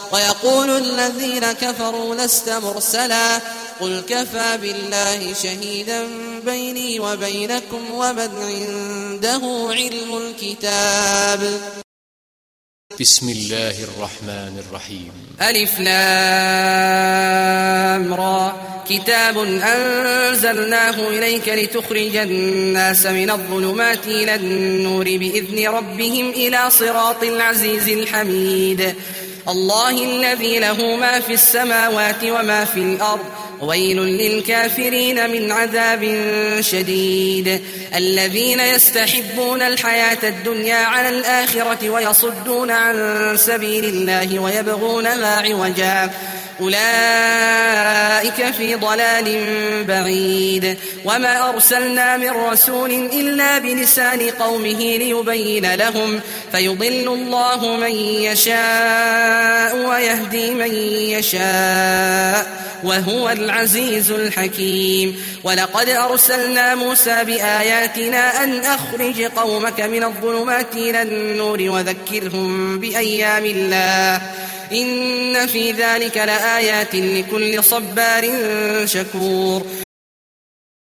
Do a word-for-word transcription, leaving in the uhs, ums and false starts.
ويقول الذين كفروا لست مرسلا قل كفى بالله شهيدا بيني وبينكم ومن عنده علم الكتاب. بسم الله الرحمن الرحيم. ألف لام را كتاب أنزلناه إليك لتخرج الناس من الظلمات إلى النور بإذن ربهم إلى صراط العزيز الحميد. الله الذي له ما في السماوات وما في الأرض ويل للكافرين من عذاب شديد. الذين يستحبون الحياة الدنيا على الآخرة ويصدون عن سبيل الله ويبغونها عوجا أولئك في ضلال بعيد. وما أرسلنا من رسول إلا بلسان قومه ليبين لهم فيضل الله من يشاء ويهدي من يشاء وهو العزيز الحكيم. ولقد أرسلنا موسى بآياتنا أن أخرج قومك من الظلمات إلى النور وذكرهم بأيام الله إن في ذلك لآيات لكل صبار شكور.